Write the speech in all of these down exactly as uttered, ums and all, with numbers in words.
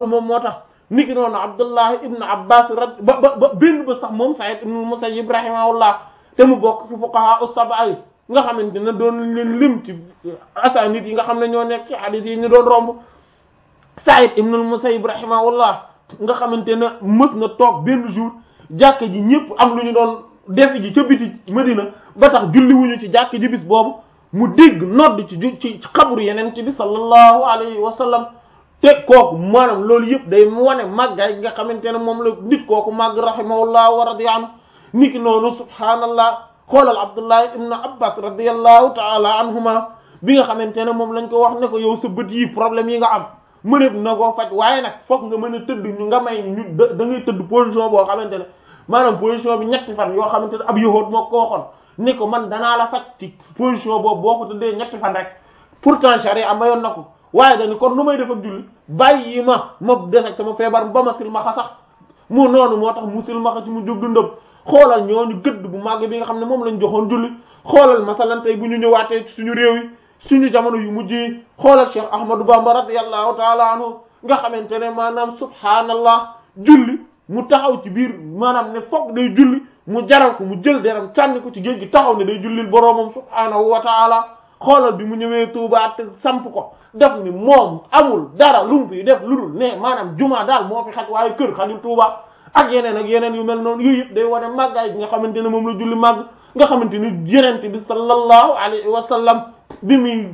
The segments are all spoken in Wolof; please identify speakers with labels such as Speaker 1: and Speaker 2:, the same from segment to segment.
Speaker 1: moom moo tax niki noonu Abdullah ibn Abbas rad ba ba ba benn ba sax moom Sa'id ibn Musayyib rahimahullah te mu bokk ci fuqaha as-sab'a yi nga xamante ne doon leen lim ci asanid yi nga xam ne ñoo nekk ci hadith yi ñu doon romb Sa'id ibn Musayyib rahimahullah nga xamante ne mës na toog benn jour jàkka ji ñëpp am lu ñu doon def ji ca biti Medina ba tax julli wuñu ci jàkka ji bis boobu mu dégg nodd ci ci xabru yeneen ci bi sallallahu alayhi wa sallam te kooku maanaam loolu yëpp day wane màggaay nga xamante ne moom la nit kooku màgg rahimahullah wa radiya anhu niki noonu subhaanallah xoolal Abdullah ibn Abbas radiyallahu ta'ala anhuma bi nga xamante ne moom lañ ko wax ne ko yow sa bët yi problème yi nga am mëneb na koo faj waaye nag foog nga mën a tëdd ñu nga may ñu da ngay tëdd position boo xamante ne maanaam position bi ñetti fan yoo xamante ne ab yahuud moo ko waxoon ni ko man danaa la faj ci position boobu boo ko tëddee ñetti fan rek pourtant charia mayoon na ko waaye dañu kon nu may def ak julli bàyyi ma ma des ak sama feebar ba ma silmaxa sax mu noonu moo tax mu silmaxa ci mu jóg dundam xoolal ñooñu gëdd bu màgg bi nga xam ne moom lañ joxoon julli xoolal masalan tey bu ñu ñëwaatee ci suñu réew yi suñu jamono yu mujj yi xoolal Cheikh Ahmadou Bamba radiyallahu ta'ala anhu nga xamante ne maanaam subhaanallah julli mu taxaw ci biir maanaam ne foog day julli mu jaral ko mu jël deram sànni ko ci géej gi taxaw ne day jullil boroomam subhaanahu wa ta'ala xoolal bi mu ñëwee Touba te samp ko def ni moom amul dara lu mu fi def lu dul ne maanaam juma daal moo fi xaj waaye kër xajul Touba ak yeneen ak yeneen yu mel noonu yooyu yëpp day wane màggaay bi nga xamante ne moom la julli màgg nga xamante ni yenente bi sallallahu alayhi wa sallam bi muy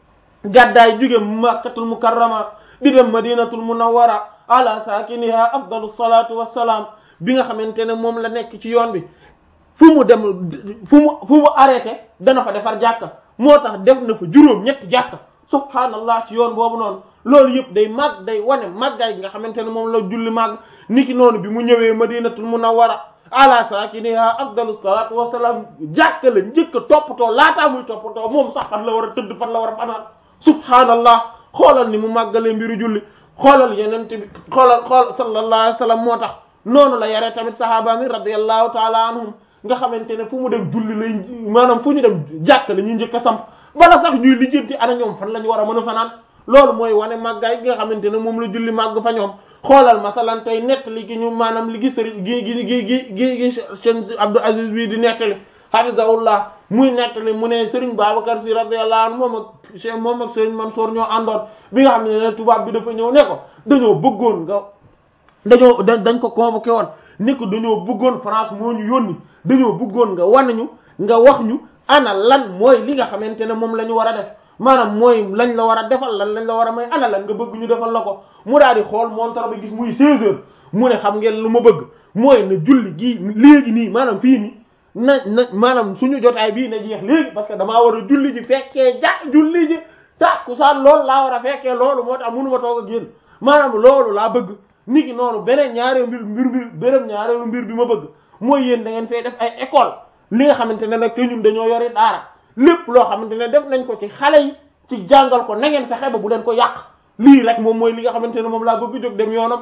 Speaker 1: gàddaay jóge Makkatul Mukarrama di dem Madinatul Munawwara ala sakiniha afdalus salatu wassalam bi nga xamante ne moom la nekk ci yoon bi fu mu dem fu mu fu mu arrêté dana fa defar jàkka moo tax def na fa juróom ñetti jàkka subhaanallah ci yoon boobu noonu loolu yëpp day màgg day wane màggaay gi nga xamante ne moom la julli màgg niki noonu bi mu ñëwee Madinatul Munawwara ala sakiniha afdalus salatu wassalam jàkka la njëkk a toppatoo laataa muy toppatoo moom sax fan la war a tëdd fan la war a fanaan subhaanallah xoolal ni mu màggalee mbiru julli xoolal yenente bi xoolal xool sallallahu alayhi wa sallam moo tax noonu la yaree tamit sahaaba mi radiyallahu ta'ala anhum nga xamante ne fu mu dem julli lay maanaam fu ñu dem jàkk la ñuy njëkk a samp bala sax ñuy lijjanti ana ñoom fan la ñu war a mën a fanaan loolu mooy wane màggaay gi nga xamante ne moom la julli màgg fa ñoom xoolal masalan tey nettali gi ñu maanaam li gi sëriñ gi gi gi gi gi gi Cheikh Abdou Aziz bii di nettali hafizahullah muy nettali mu ne Serigne Babacar Sy radiyallahu anhu moom ak Cheikh moom ak Serigne Mansour ñoo àndoon bi nga xam ne tubaab bi dafa ñëw ne ko dañoo bëggoon nga dañoo dañ ko convoqué woon ne ko dañoo bëggoon France moo ñu yónni dañoo bëggoon nga wan ñu nga wax ñu ana lan mooy li nga xamante ne moom la ñu war a def maanaam mooy lañ la war a defal lan lañ la war a may ana lan nga bëgg ñu defal la ko mu daal di xool montre bi gis muy seize heures mu ne xam ngeen lu ma bëgg mooy na julli gii léegi nii maanaam fii nii na na maanaam suñu jotaay bii na jeex léegi parce que damaa war a julli ji fekkee ja julli ji tàkkusaan loolu laa war a fekkee loolu moo tax mënu ma toog ak yéen maanaam loolu laa bëgg nit ki noonu beneen ñaareelu mbir mbir mbir beneen ñaareelu mbir bi ma bëgg mooy yéen da ngeen fay def ay école li nga xamante ne nag te ñun dañoo yori daara lépp loo xamante ne def nañ ko ci xale yi ci jàngal ko na ngeen fexe ba bu leen ko yàq lii rek moom mooy li nga xamante ne moom laa bëgg jóg dem yoonam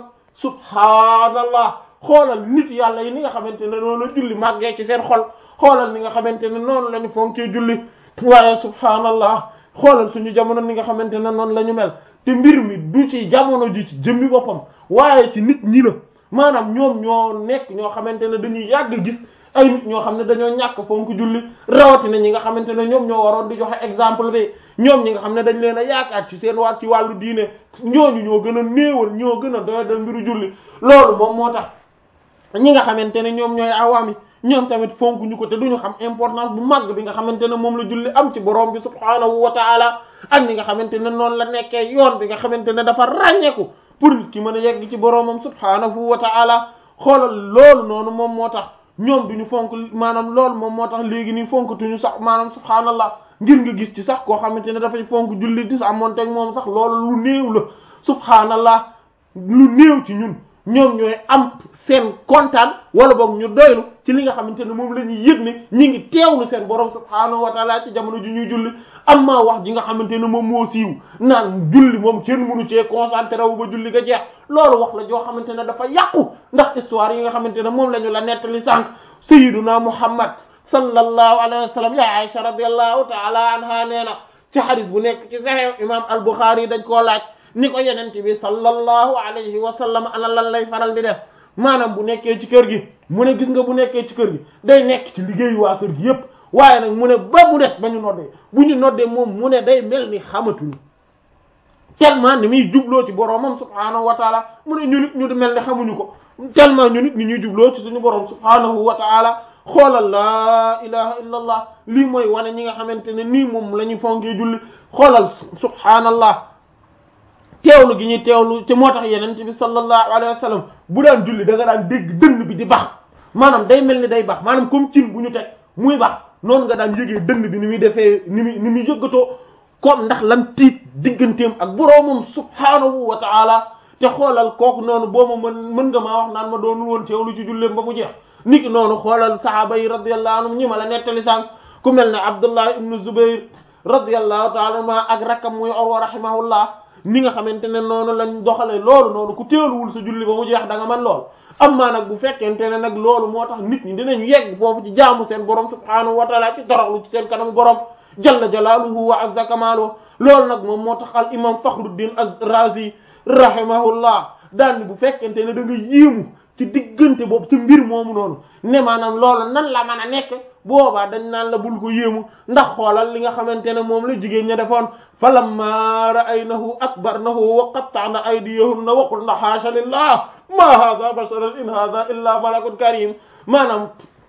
Speaker 1: subhaanallah xoolal nit yàlla yi ni nga xamante ne noonu la julli màggee ci seen xol xoolal ni nga xamante ne noonu la ñu fonkee julli waaye subhaanallah xoolal suñu jamono ni nga xamante ne noonu la ñu mel te mbir mi du ci jamono ji ci jëmmi boppam waaye ci nit ñi la maanaam ñoom ñoo nekk ñoo xamante ne dañuy yàgg gis ay nit ñoo xam ne dañoo ñàkk fonk julli rawatina ñi nga xamante ne ñoom ñoo waroon di joxe exemple bi ñoom ñi nga xam ne dañ leen a yaakaar ci seen waat ci wàllu diine ñooñu ñoo gën a néewal ñoo gën a doyadal mbiru julli loolu moom moo tax ñi nga xamante ne ñoom ñooy awaami ñoom tamit fonk ñu ko te duñu xam importance bu màgg bi nga xamante ne moom la julli am ci borom bi subhaanahu wa taala ak ñi nga xamante ne noonu la nekkee yoon bi nga xamante ne dafa ràññeeku pour nit ki mën a yegg ci boromam subhaanahu wa taala xoolal loolu noonu moom moo tax ñoom duñu fonk maanaam loolu moom moo tax léegi nii fonkatuñu sax maanaam subhaanallah ngir nga gis ci sax koo xamante ne dafay fonk julli di sa amoon teg moom sax loolu lu néew la subhaanallah lu néew ci ñun ñoom ñooy am seen kontaan wala boog ñu doylu ci li nga xamante ne moom la ñuy yëg ne ñi ngi teewlu seen borom subhaanahu wa taala ci jamono ji ñuy julli amma wax ji nga xamante ne moom moo siiw naan julli moom kenn mënu cee concentré wu ba julli ga jeex loolu wax la joo xamante ne dafa yàqu ndax histoire yi nga xamante ne moom la ñu la nettali sànq sayyiduna Muhammad sallallahu alayhi wa sallam ya Aisha radiyallahu ta'ala anha nee na ci hadith bu nekk ci Sahih imam al-Bukhari dañ koo laaj ni ko yenente bi sallallahu alayhi wa sallam ana lan lay faral di def maanaam bu nekkee ci kër gi mu ne gis nga bu nekkee ci kër gi day nekk ci liggéeyu waa kër gi yépp waaye nag mu ne ba mu des ba ñu noddee bu ñu noddee moom mu ne day mel ni xamatuñu tellement ni muy jubloo ci boroomam subhaanahu wa taala mu ne ñu nit ñu di mel ni xamuñu ko tellement ñu nit ni ñuy jubloo ci suñu boroom subhaanahu wa taala xoolal laa ilaha illa allah lii mooy wane ñi nga xamante ne nii moom la ñuy fonkee julli xoolal subhaanallah teewlu gi ñuy teewlu ci moo tax yeneen bi sallallahu alayhi wa sallam bu daan julli da nga daan dégg dënn bi di bax maanaam day mel ni day bax maanaam comme cin bu ñu teg muy bax noonu nga daan yëgee dënn bi ni muy defee ni muy ni muy yëggatoo comme ndax lan tiit digganteem ak boroomam subhaanahu wa taala te xoolal kooku noonu boobu mën mën nga maa wax naan ma doonul woon teewlu ci julleem ba mu jeex niki noonu xoolal sahaaba yi radiyallahu anhum ñi ma la nettali sànq ku mel ne Abdullah ibnu Zubayr radiyallahu taala anhuma ak rakkam muy Urwa rahimahullah ni nga xamante ne noonu lañ doxale loolu noonu ku teewluwul sa julli ba mu jeex da nga man lool amma nag bu fekkente ne nag loolu moo tax nit ñi dinañ yegg foofu ci jaamu seen borom subhaanahu wa taala ci toroxlu ci seen kanamu borom jalla jalaaluhu wa azza kamaaluhu loolu nag moom moo tax al imam Fakhruddin az-Razi rahimahullah daan bu fekkente ne da nga yéemu ci diggante boobu ci mbir moomu noonu ne maanaam loolu nan la mën a nekk boobaa dañ naan la bul ko yéemu ndax xoolal li nga xamante ne moom la jigéen ña defoon falamma ra'aynahu akbarnahu wa qatta'na aydiyahunna wa qulna haasha lillah ma hadha basharan in hadha illa malakun karim maanaam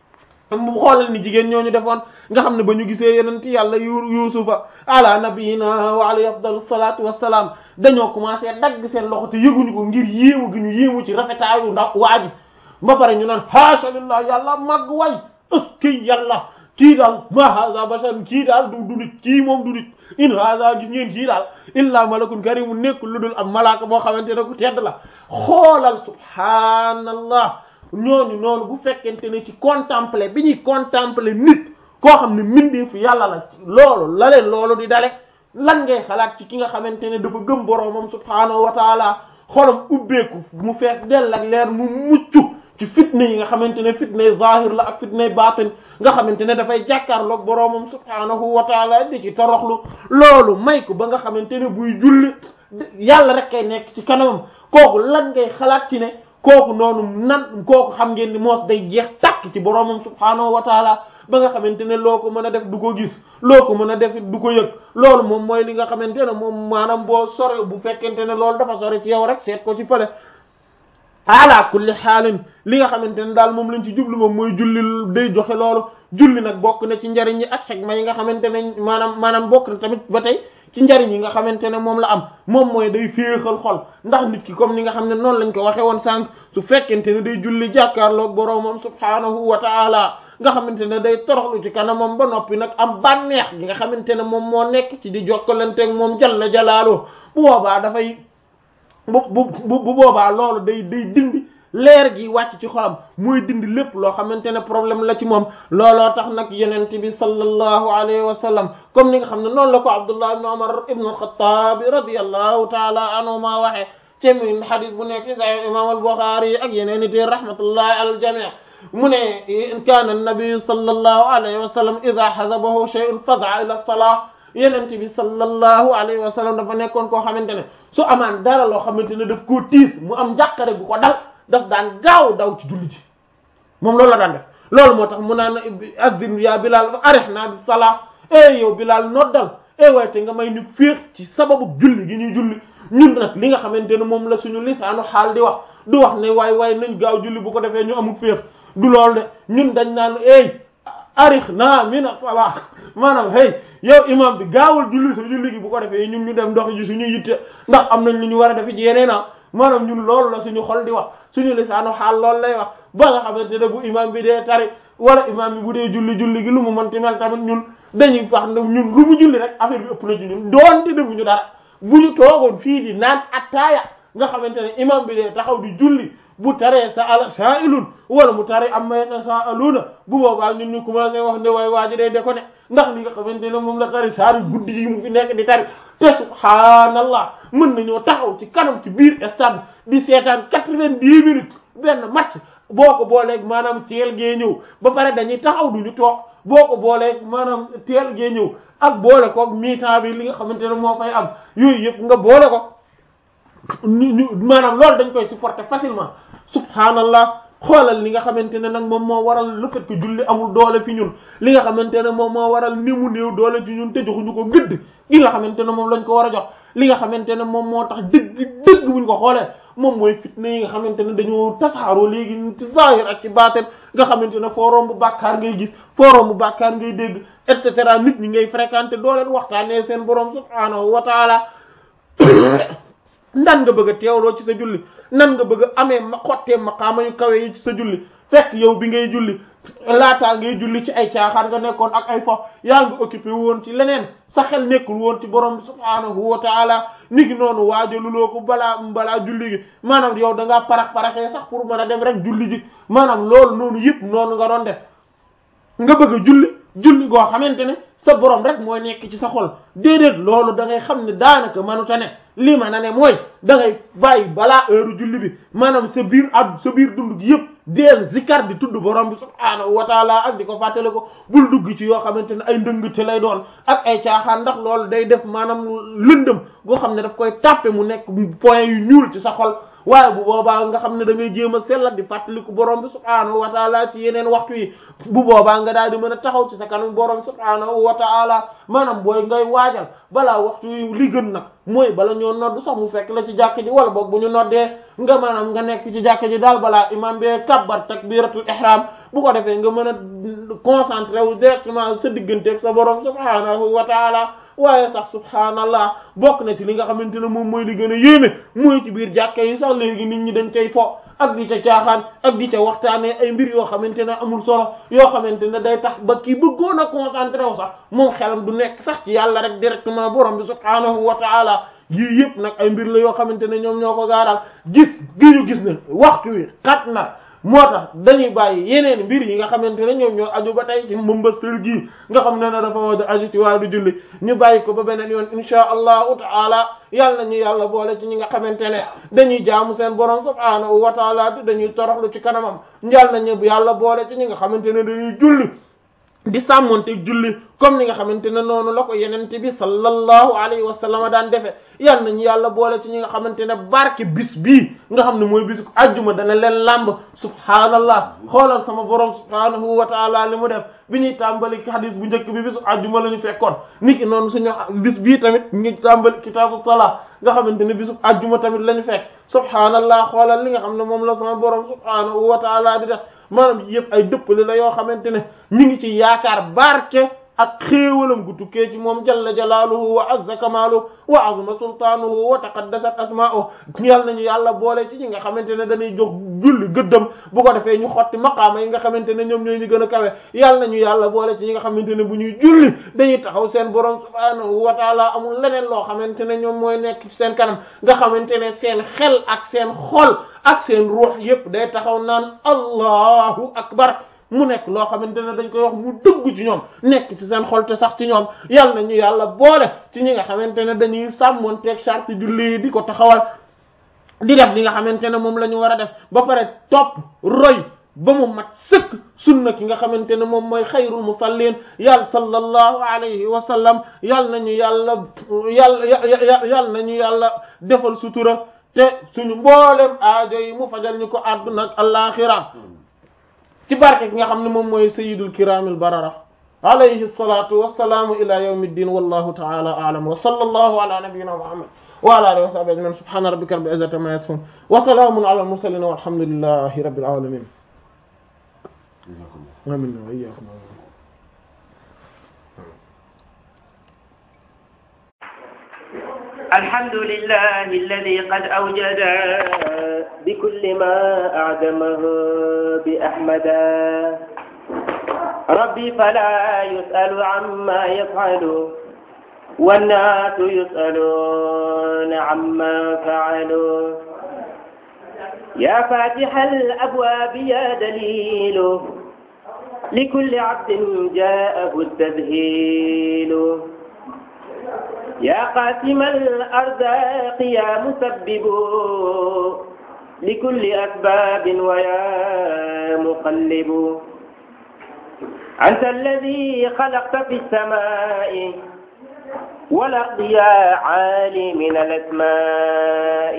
Speaker 1: mu xoolal ni jigéen ñooñu defoon nga xam ne ba ñu gisee yenenti yàlla yu yusufa ala nabiyina wa alayhi afdalu salatu wassalam dañoo commencé dagg seen loxo te yëguñu ko ngir yéemu gi ñu yéemu ci rafetaayu ndax waa ji ba pare ñu naan haasha lillah yàlla màgg way ëskey yàlla kii daal ma haza basharan kii daal du du nit kii moom du nit in haza gis ngeen kii daal illa malakun karim mu nekk lu dul am malaaka boo xamante ne ku tedd la xoolal subhanallah ñooñu noonu bu fekkente ne ci contempler bi ñuy contempler nit koo xam ne mbindeefu yàlla la loolu la leen loolu di dale lan ngay xalaat ci ki nga xamante ne dafa gëm boroomam subhaanahu wa taala xolam ubbeeku mu fees dell ak leer mu mucc ci fitna yi nga xamante ne fitnay zahir la ak fitnay batin nga xamante ne dafay jàkkaarloog boroomam subhaanahu wa taala di ci toroxlu loolu may ko ba nga xamante ne buy julli yàlla rek kay nekk ci kanamam kooku lan ngay xalaat ci ne kooku noonu nan kooku xam ngeen ni moos day jeex tàkk ci boroomam subhaanahu wa taala ba nga xamante ne loo ko mën a def du ko gis loo ko mën a def du ko yëg loolu moom mooy li nga xamante ne moom maanaam boo sore bu fekkente ne loolu dafa sore ci yow rek seet ko ci fële ala kulli xaalin li nga xamante ne daal moom lañ ci jublu moom mooy julli day joxe loolu julli nag bokk na ci njariñ yi ak xegma yi nga xamante ne maanaam maanaam bokk na tamit ba tey ci njariñ yi nga xamante ne moom la am moom mooy day féexal xol ndax nit ki comme ni nga xam ne noonu lañ ko waxee woon sànq su fekkente ne day julli jàkkaarloog boroomam subhaanahu wa taala nga xamante ne day toroxlu ci kanamam ba noppi nag am bànneex gi nga xamante ne moom moo nekk ci di jokkalanteeg moom jalla jalaalu bu boobaa dafay bu bu bu boobaa loolu day day dindi leer gi wàcc ci xolam mooy dindi lépp loo xamante ne problème la ci moom looloo tax nag yenent bi sallallahu alayhi wa sallam comme ni nga xam ne noonu la ko Abdullah ibn Umar ibn al-Khattab radiyallahu taala anhuma waxee ci min hadith bu nekk ci Sahih imam al-Bukhari ak yeneen i téer rahmatullahi ala al-jami' mu ne kaana an-nabi sallallahu alayhi wa sallam idha hazabahu shay'un faza'a ila as-salah yenent bi sallallahu alayhi wa sallam dafa nekkoon koo xamante ne su amaan dara loo xamante ne daf koo tiis mu am njàqare gu ko dal daf daan gaaw daw ci julli ji moom loolu la daan def loolu moo tax mu naan azzin ya Bilal fa arihna bis salah e yow Bilal noddal e waaye te nga may ñu féex ci sababu julli gi ñuy julli ñun nag li nga xamante ne moom la suñu lisaanu xaal di wax du wax ne waay waay nañ gaaw julli bu ko defee ñu amul féex du loolu de ñun dañ naan ey arihna min salah maanaam hey yow imam bi gaawul julli sa julli gi bu ko defee ñun ñu dem ndox ji suñu yitte ndax am nañ lu ñu war a def ci yeneen a maanaam ñun loolu la suñu xol di wax suñu lisaanu xaal loolu lay wax ba nga xamante ne bu imam bi dee tari wala imam bi bu dee julli julli gi lu mu mënti mel tamit ñun dañuy wax ne ñun lu mu julli rek affaire bi ëpp na ci ñun doonte defuñu dara bu ñu toogoon fii di naan attaaya nga xamante ne imam bi dee taxaw di julli bu taree sa ala sa'ilun wala mu tare amma yatasaaluna bu boobaa ñun ñu commencé wax ne waay waa ji day déconné ndax li nga xamante ne moom la tari saari guddi yi mu fi nekk di tari te subhaanallah mën nañoo taxaw ci kanam ci biir stade di seetaan quatre-vingt-dix minutes benn match boo ko booleeg maanaam teel gee ñëw ba pare dañuy taxaw duñu toog boo ko booleeg maanaam teel gee ñëw ak boole koog mi-temps bi li nga xamante ne moo fay am yooyu yëpp nga boole ko ñu ñu maanaam loolu dañ koy supporter facilement subhanallah. xoolal li nga xamante ne nag moom moo waral le fait que julli amul doole fi ñun li nga xamante ne moom moo waral ni mu néew doole ci ñun te joxuñu ko gëdd gi nga xamante ne moom lañ ko war a jox li nga xamante ne moom moo tax dëgg dëgg buñ ko xoolee moom mooy fitna yi nga xamante ne dañoo tasaaroo léegi ci zahir ak ci baatin nga xamante ne foo romb bàkkaar ngay gis foo romb bàkkaar ngay dégg et cetera nit ñi ngay fréquenter doo leen waxtaanee seen borom subhaanahu wa taala nan nga bëgg a teewloo ci sa julli nan nga bëgg a amee ma xottee maqaama yu kawe yi ci sa julli fekk yow bi ngay julli laataa ngay julli ci ay caaxaan nga nekkoon ak ay fo yaa ngi occupé woon ci leneen sa xel nekkul woon ci borom subhaanahu wa taala ni ki noonu waajaluloo ko balaa balaa julli gi maanaam yow da ngaa parax paraxee sax pour mën a dem rek julli ji maanaam loolu noonu yëpp noonu nga doon def nga bëgg a julli julli goo xamante ne sa borom rek mooy nekk ci sa xol déedéet loolu da ngay xam ne daanaka mënuta ne lii ma na ne mooy da ngay bàyyi balaa heure julli bi maanaam sa biir ad sa biir dund gi yëpp deel zikar di tudd borom bi subhaanahu wa taala ak di ko fàttale ko bul dugg ci yoo xamante ne ay ndëngte lay doon ak ay caaxaan ndax loolu day def maanaam lëndëm goo xam ne daf koy tàppe mu nekk point yu ñuul ci sa xol waaye bu boobaa nga xam ne da ngay jéem a sellat di fàttaliku borom bi subhaanahu wa taala ci yeneen waxtu yi bu boobaa nga daal di mën a taxaw ci sa kanam borom subhaanahu wa taala maanaam booy ngay waajal balaa waxtu yi li gën nag mooy bala ñoo nodd sax mu fekk la ci jàkk ji wala boog bu ñu noddee nga maanaam nga nekk ci jàkk ji daal balaa imam bee kabbar takbiratul ihram bu ko defee nga mën a concentré wu directement sa digganteeg sa borom subhaanahu wa taala waaye sax subhaanallah bokk na ci li nga xamante ne moom mooy li gën a yéeme mooy ci biir jàkka yi sax léegi nit ñi dañ cay fo ak di ca caaxaan ak di ca waxtaanee ay mbir yoo xamante ne amul solo yoo xamante ne day tax ba kii bëggoon a concentré wu sax moom xelam du nekk sax ci yàlla rek directement borom bi subhaanahu wa taala yii yëpp nag ay mbir la yoo xamante ne ñoom ñoo ko gaaral gis gi ñu gis ne waxtu wi xat na moo tax dañuy bàyyi yeneen mbir yi nga xamante ne ñoom ñoo aju ba tey ci mbëmbastal gii nga xam ne ne dafa war a aju ci wàllu julli ñu bàyyi ko ba beneen yoon insha allahu taala yàlla nañu yàlla boole ci ñi nga xamante ne dañuy jaamu seen borom subhaanahu wa taala te dañuy toroxlu ci kanamam yàlla nañu yàlla boole ci ñi nga xamante ne dañuy julli di sàmmonte julli comme ni nga xamante ne noonu la ko yenente bi sallallahu alayhi wa sallam daan defe yal nañu yàlla boole ci ñi nga xamante ne barke bis bii nga xam ne mooy bisu ajjuma dana leen làmb subhaanallah xoolal sama borom subhaanahu wa taala li mu def bi ñuy tàmbali hadis bu njëkk bi bisu ajjuma la ñu fekkoon niki noonu suñu bis bii tamit ñu tàmbali kitaabu salaa nga xamante ne bisu ajjuma tamit la ñu fekk subhaanallah xoolal li nga xam ne moom la sama borom subhaanahu wa taala di def maanaam yëpp ay dëppale la yoo xamante ne ñu ngi ci yaakaar barke ak xéewalam gu tukkee ci moom jalla jalaaluhu wa azza kamaaluhu wa azuma sultaanuhu wa taqaddasat asmaa'uhu yal nañu yàlla boole ci ñi nga xamante ne dañuy jox julli gëddam bu ko defee ñu xotti maqaama yi nga xamante ne ñoom ñooy ñu gën a kawe yal nañu yàlla boole ci ñi nga xamante ne bu ñuy julli dañuy taxaw seen borom subhaanahu wa taala amul leneen loo xamante ne ñoom mooy nekk ci seen kanam nga xamante ne seen xel ak seen xol ak seen ruux yépp day taxaw naan allahu akbar mu nekk loo xamante ne dañ koy wax mu dugg ci ñoom nekk ci seen xol te sax ci ñoom yal na ñu yàlla boole ci ñi nga xamante ne dañuy sàmmonteeg charte julli yi di ko taxawal di def li nga xamante ne moom la ñu war a def ba pare topp roy ba mu mat sëkk sunna ki nga xamante ne moom mooy xayrul musallin yàlla sallallahu alayhi wa sallam yal nañu yàlla yàlla yal nañu yàlla defal sutura te suñu mboolem aajo yi mu fajal ñu ko àdduna ak alaxira ci barke ki nga xam ne moom mooy sayyidul kiramil barara alayhi salatu wassalaamu ila yawmi ddin wallahu ta'ala a'lam wa sallallahu ala nabiyyina muhammad wa ala alihi wa sahbihi ajma'in subhana rabbika rabbil izzati amma yasifun wa salamun ala al mursalin walhamdulillahi rabbil alamin amin wa iyyakum
Speaker 2: الحمد لله الذي قد أوجد بكل ما أعدمه بأحمدا ربي فلا يسأل عما يفعل والناس يسألون عما فعلوا يا فاتح الأبواب يا دليل لكل عبد جاءه التذهيل يا قاسم الأرزاق يا مسبب لكل أسباب ويا مقلب أنت الذي خلقت في السماء والأرض يا عالي من الأسماء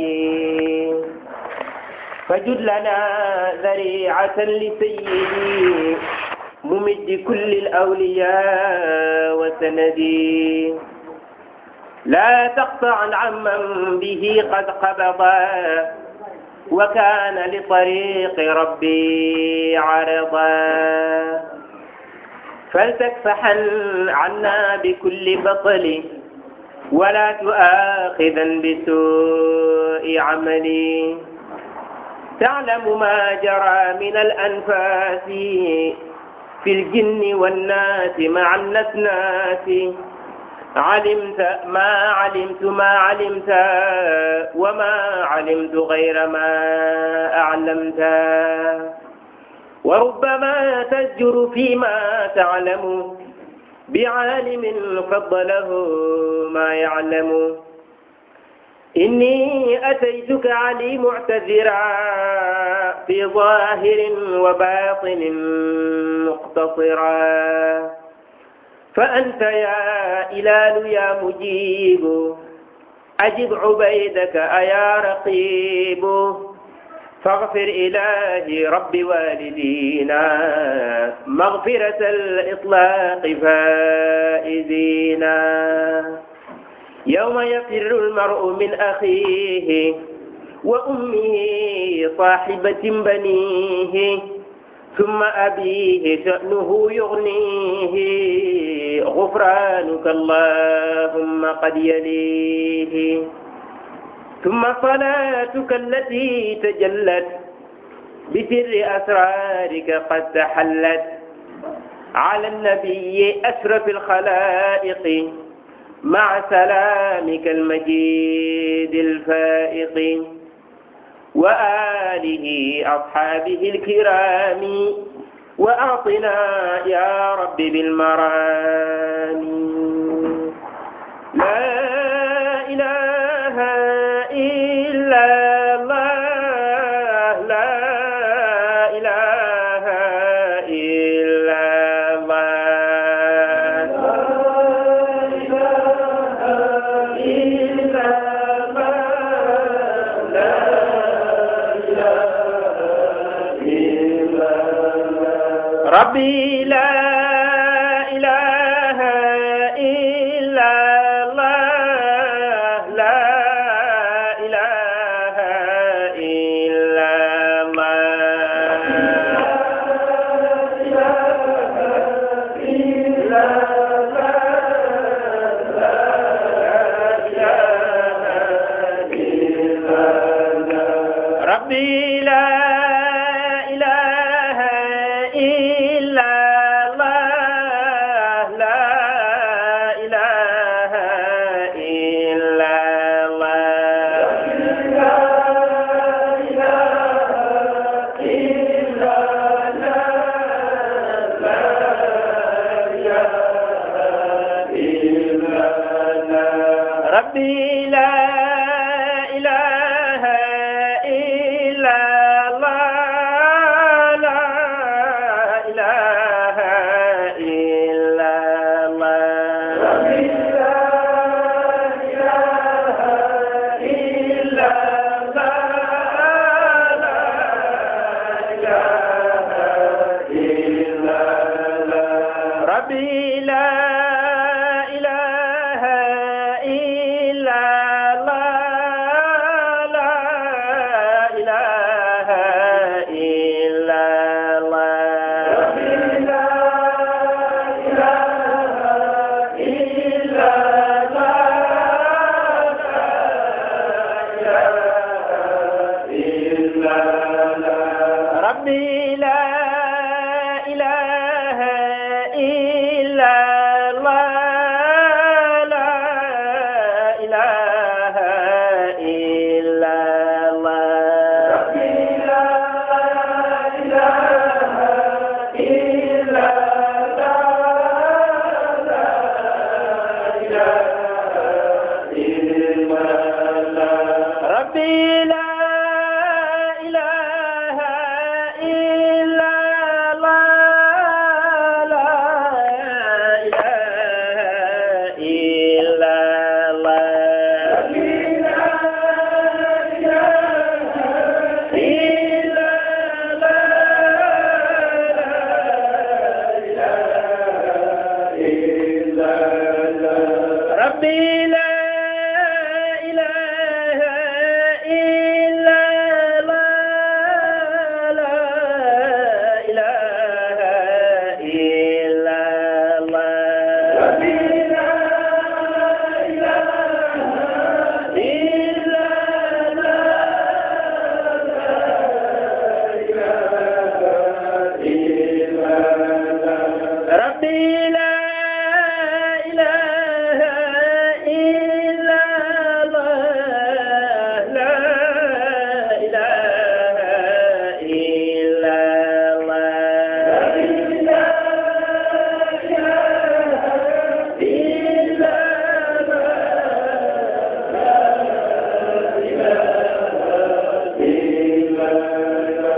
Speaker 2: فجد لنا ذريعة لسيدي ممد كل الأولياء وسندي لا تقطع عمن به قد قبضا وكان لطريق ربي عرضا فلتكفحن عنا بكل بطل ولا تؤاخذا بسوء عملي تعلم ما جرى من الأنفاس في الجن والناس مع الناس علمت ما علمت ما علمت وما علمت غير ما أعلمت وربما تزجر فيما تعلم بعالم فضله ما يعلم إني أتيتك علي معتذرا في ظاهر وباطن مقتصرا فأنت يا إله يا مجيب أجب عبيدك أيا رقيب فاغفر إلهي رب والدينا مغفرة الإطلاق فائزينا يوم يفر المرء من أخيه وأمه صاحبة بنيه ثم أبيه شأنه يغنيه غفرانك اللهم قد يليه ثم صلاتك التي تجلت بسر أسرارك قد تحلت على النبي أشرف الخلائق مع سلامك المجيد الفائق وآله أصحابه الكرام وأعطنا يا رب بالمرام لا إله إلا الله لا إله إلا الله لا إله إلا الله لا إله إلا الله ربي لا إله إلا الله لا إله إلا الله لا إله إلا الله لا إله إلا الله ربي لا إله إلا الله لا إله إلا الله لا إله إلا الله لا إله إلا الله ربي لا إله إلا الله لا إله إلا الله ربي لا إله إلا الله لا إله إلا الله ربي لا إله إلا الله لا إله إلا الله ربي لا إله إلا الله لا إله إلا الله ربي لا إله إلا الله لا إله إلا الله ربي لا إله إلا الله لا إله إلا الله ربي لا إله إلا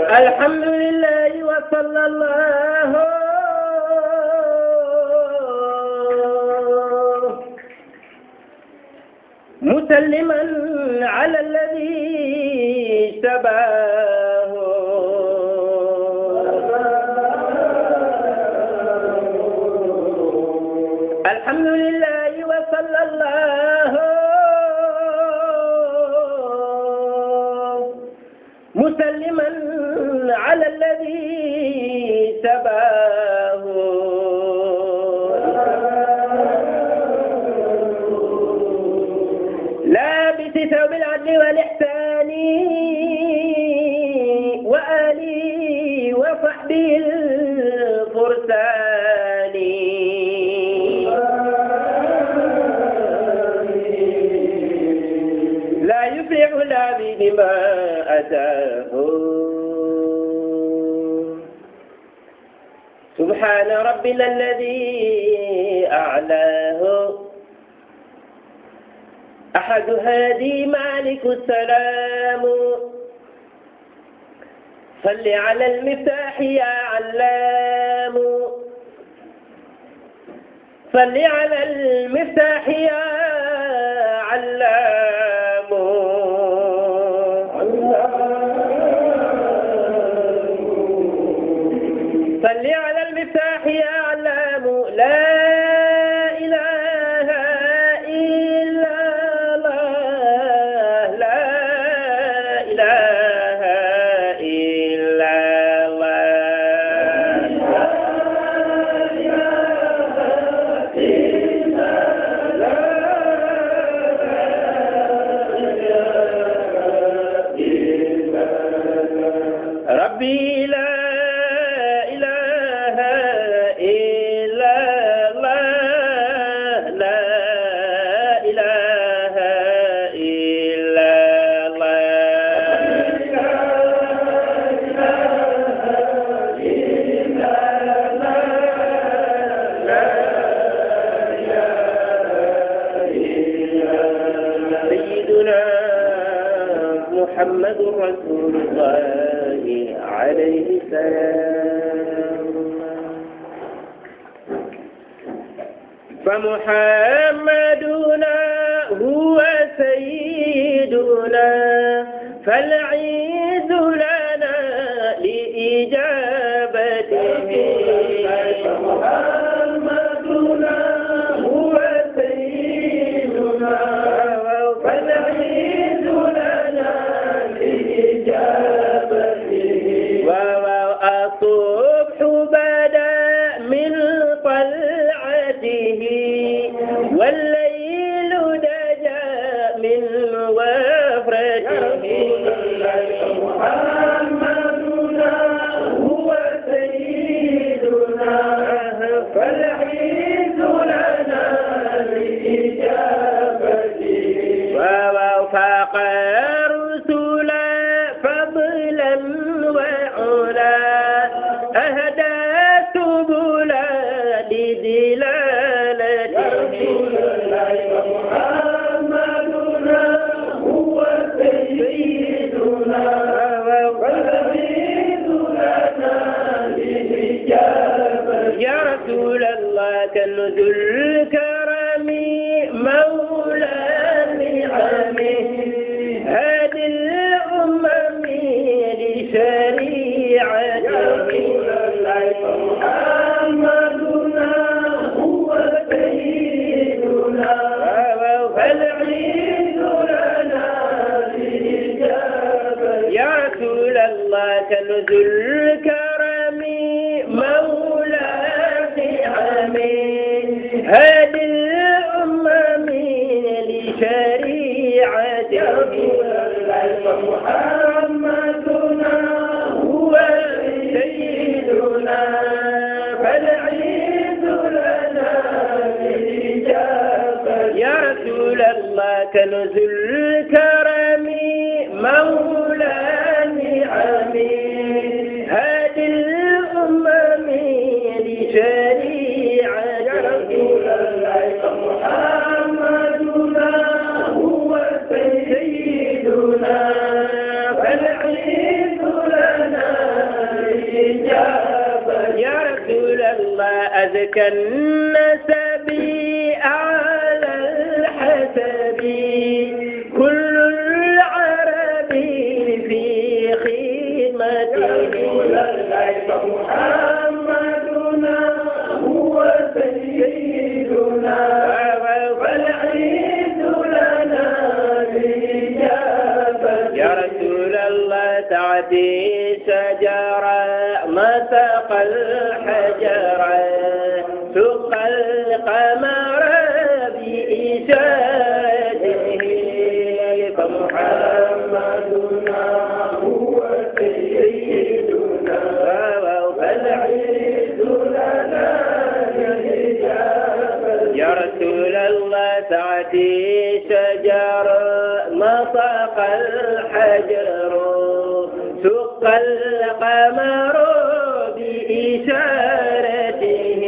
Speaker 2: الحمد لله وصلى الله مسلما على الذي شباه الحمد لله وصلى الله مسلما على الذي شباه لابس ثوب العدل والإحسان وآله وصحبه الفرسان لا يفلح العبيد ما أتاه سبحان ربنا الذي أعلاه أحد هادي مالك السلام صل على المفتاح يا علام صل على المفتاح يا علام صل على المفتاح يا علام لا ربي لا إله إلا الله لا إله إلا الله سيدنا محمد رسول الله عليه السلام فمحمدنا هو سيدنا فالعيد لنا لإجابته فمحمدنا هو سيدنا فالعيد لنا لإجابته الصبح بدا من طلعته والليل دجى من وفرته محمدنا هو سيدنا فالعيد لنا لإجابته ووفق الرسل فضلا وعلا أهدى سبلا لدلالته محمدنا هو سيدنا والعيد لنا لإجابته يا رسول الله كنز الكرم مولى النعم هادي الأمم لشريعته محمدنا هو سيدنا فالعيد لنا لإجابته يا رسول الله كنز الكرم مولى النعم هادي الأمم لشريعته محمدنا هو سيدنا فالعيد لنا لإجابته يا رسول الله كنز الكرم مولى النعم هادي الأمم لشريعته محمدنا هو سيدنا فالعيد لنا أزكى النسب أعلى الحسب كل العرب في خدمته محمدنا هو سيدنا والعيد لنا بإجابة يا رسول الله تعدي شجرة ما سقى الحجر سقى القمر بإشارته فمحمدنا هو سيدنا فالعيد لنا يا رسول الله تعدي شجر ما سقى الحجر سقى القمر بإشارته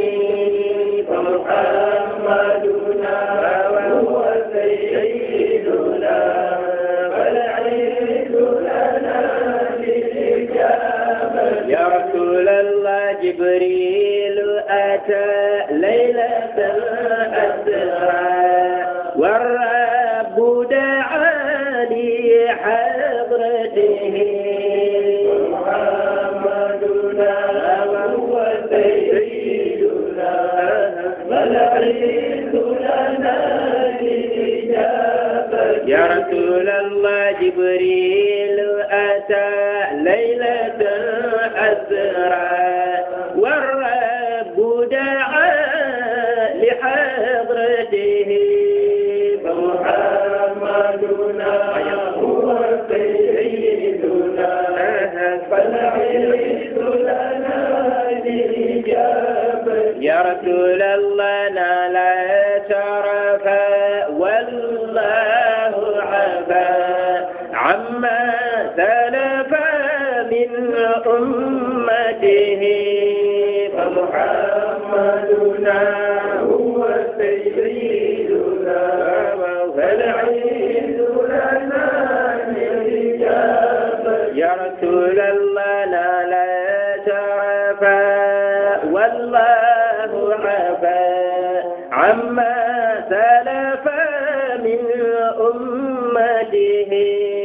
Speaker 2: فمحمدنا هو سيدنا فالعيد لنا بالإجابة يا رسول الله جبريل أتى ليلة الأسرى والرب دعا لحضرته محمدنا هو سيدنا فالعيد لنا بالإجابة يا رسول الله جبريل أتى ليلة الأسرى والرب دعا لحضرته فمحمدنا هو سيدنا فالعيد لنا بالإجابة يا رسول الله نال شرفا والله عفا عما سلف من أمته فمحمدنا هو سيدنا فالعيد لنا بالإجابة يا رسول الله نال شرفا والله عفا عما سلف من أمته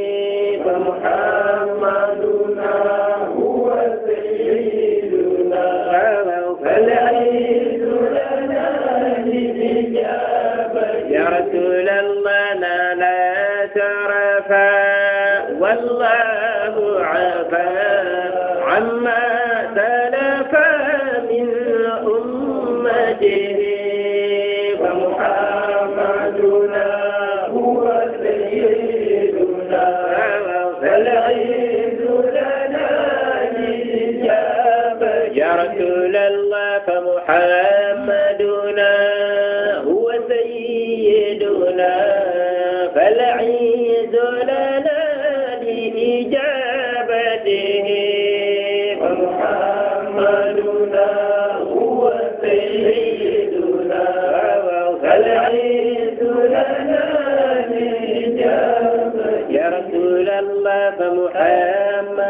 Speaker 2: فمحمدنا هو سيدنا فالعيد لنا بالإجابة يا رسول الله نال شرفا والله عفا عما سلف من أمته فمحمدنا هو سيدنا فالعيد لنا بالإجابة يا رسول الله فمحمدنا هو سيدنا فالعيد لنا لإجابته فمحمدنا هو سيدنا فالعيد لنا لإجابته يا رسول الله فمحمد